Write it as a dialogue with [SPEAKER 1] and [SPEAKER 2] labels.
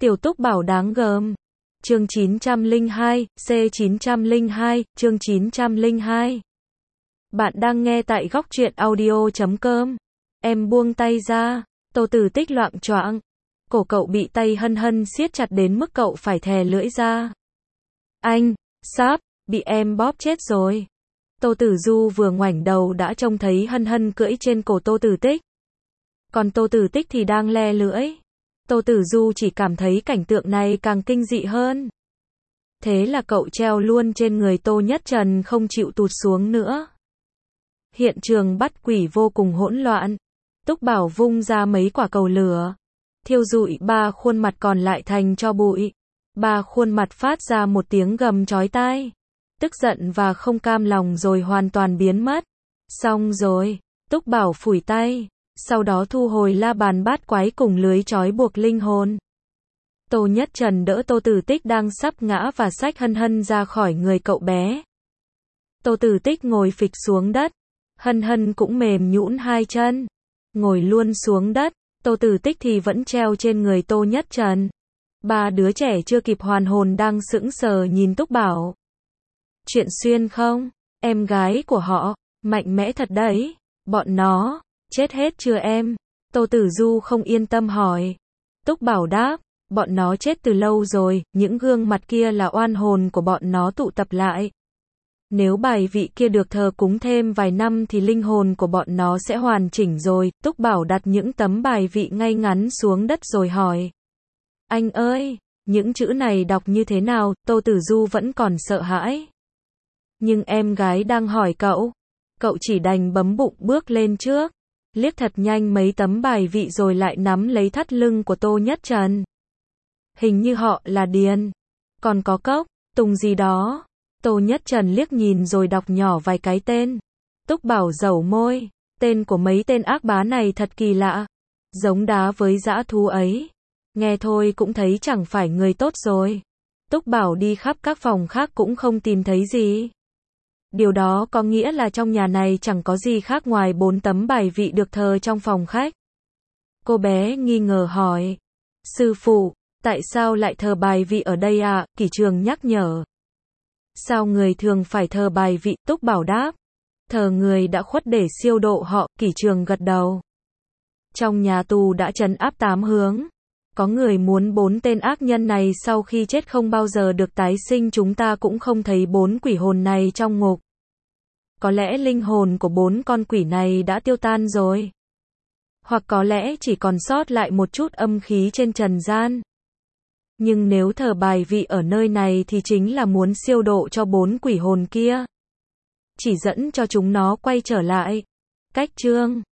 [SPEAKER 1] Tiểu Túc Bảo đáng gờm. Chương 902, C902, chương 902. Bạn đang nghe tại góc truyện audio.com. Em buông tay ra. Tô Tử Tích loạng choạng. Cổ cậu bị tay Hân Hân siết chặt đến mức cậu phải thè lưỡi ra. Anh, sắp, bị em bóp chết rồi. Tô Tử Du vừa ngoảnh đầu đã trông thấy Hân Hân cưỡi trên cổ Tô Tử Tích. Còn Tô Tử Tích thì đang le lưỡi. Tô Tử Du chỉ cảm thấy cảnh tượng này càng kinh dị hơn. Thế là cậu treo luôn trên người Tô Nhất Trần không chịu tụt xuống nữa. Hiện trường bắt quỷ vô cùng hỗn loạn. Túc Bảo vung ra mấy quả cầu lửa, thiêu rụi ba khuôn mặt còn lại thành tro bụi. Ba khuôn mặt phát ra một tiếng gầm chói tai, tức giận và không cam lòng rồi hoàn toàn biến mất. Xong rồi, Túc Bảo phủi tay, sau đó thu hồi la bàn bát quái cùng lưới trói buộc linh hồn. Tô Nhất Trần đỡ Tô Tử Tích đang sắp ngã và xách Hân Hân ra khỏi người cậu bé. Tô Tử Tích ngồi phịch xuống đất, Hân Hân cũng mềm nhũn hai chân, ngồi luôn xuống đất. Tô Tử Tích thì vẫn treo trên người Tô Nhất Trần. Ba đứa trẻ chưa kịp hoàn hồn đang sững sờ nhìn Túc Bảo. Chuyện xuyên không? Em gái của họ, mạnh mẽ thật đấy. Bọn nó, chết hết chưa em? Tô Tử Du không yên tâm hỏi. Túc Bảo đáp, bọn nó chết từ lâu rồi, những gương mặt kia là oan hồn của bọn nó tụ tập lại. Nếu bài vị kia được thờ cúng thêm vài năm thì linh hồn của bọn nó sẽ hoàn chỉnh rồi. Túc Bảo đặt những tấm bài vị ngay ngắn xuống đất rồi hỏi. Anh ơi, những chữ này đọc như thế nào? Tô Tử Du vẫn còn sợ hãi. Nhưng em gái đang hỏi cậu. Cậu chỉ đành bấm bụng bước lên trước, liếc thật nhanh mấy tấm bài vị rồi lại nắm lấy thắt lưng của Tô Nhất Trần. Hình như họ là Điền, còn có Cốc, Tùng gì đó. Tô Nhất Trần liếc nhìn rồi đọc nhỏ vài cái tên. Túc Bảo dẩu môi, tên của mấy tên ác bá này thật kỳ lạ, giống đá với dã thú ấy. Nghe thôi cũng thấy chẳng phải người tốt rồi. Túc Bảo đi khắp các phòng khác cũng không tìm thấy gì. Điều đó có nghĩa là trong nhà này chẳng có gì khác ngoài 4 tấm bài vị được thờ trong phòng khách. Cô bé nghi ngờ hỏi. Sư phụ, tại sao lại thờ bài vị ở đây ạ? Kỷ Trường nhắc nhở. Sao người thường phải thờ bài vị? Túc Bảo đáp. Thờ người đã khuất để siêu độ họ. Kỷ Trường gật đầu. Trong nhà tù đã trấn áp 8 hướng. Có người muốn 4 tên ác nhân này sau khi chết không bao giờ được tái sinh. Chúng ta cũng không thấy 4 quỷ hồn này trong ngục. Có lẽ linh hồn của 4 con quỷ này đã tiêu tan rồi. Hoặc có lẽ chỉ còn sót lại một chút âm khí trên trần gian. Nhưng nếu thờ bài vị ở nơi này thì chính là muốn siêu độ cho 4 quỷ hồn kia. Chỉ dẫn cho chúng nó quay trở lại. Cách chương